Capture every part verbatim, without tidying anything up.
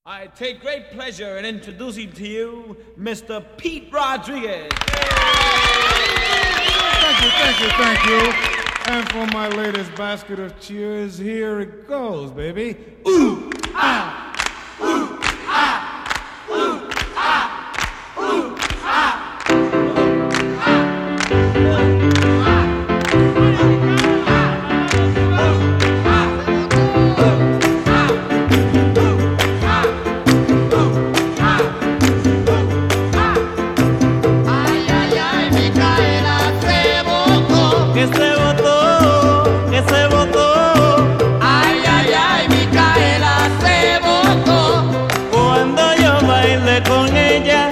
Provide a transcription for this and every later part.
I take great pleasure in introducing to you Mister Pete Rodriguez. Thank you, thank you, thank you. And for my latest basket of cheers, here it goes, baby. Ooh, ah. Que se votó, que se votó. Ay, ay, ay, Micaela se votó. Cuando yo bailé con ella,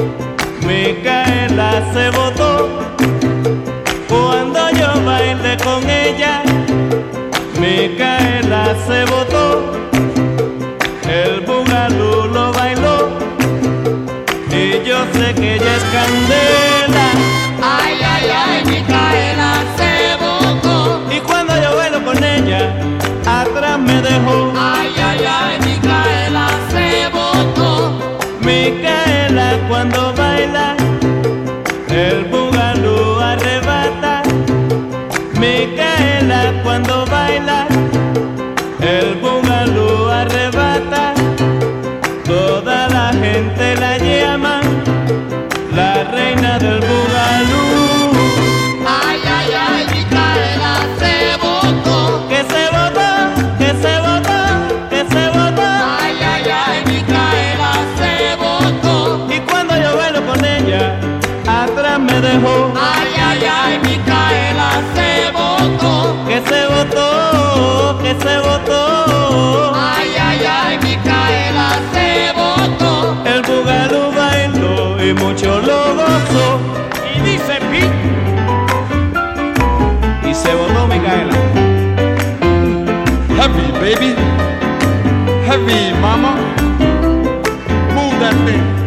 Micaela se votó. Cuando yo bailé con ella, Micaela se votó. El bugalú lo bailó y yo sé que ella es candela. Ay, ay, ay, Micaela se votó. Y cuando yo bailo con ella, atrás me dejó. Ay, ay, ay, Micaela se votó. Micaela cuando baila, el bugalú arrebata. Micaela cuando baila, el bugalú arrebata. Toda la gente la llama la reina del bugalú. Ay, ay, ay, Micaela se votó. Que se votó, que se votó, que se votó. Ay, ay, ay, Micaela se votó. Y cuando yo bailo con ella, atrás me dejó. Ay, ay, ay, Micaela se votó. Que se votó, que se votó. Ay, ay, ay, Micaela se votó. El bugalú bailó y mucho lo gozó. Y dice Pete. Y se votó Micaela. Heavy, baby. Heavy, mama. Move that thing.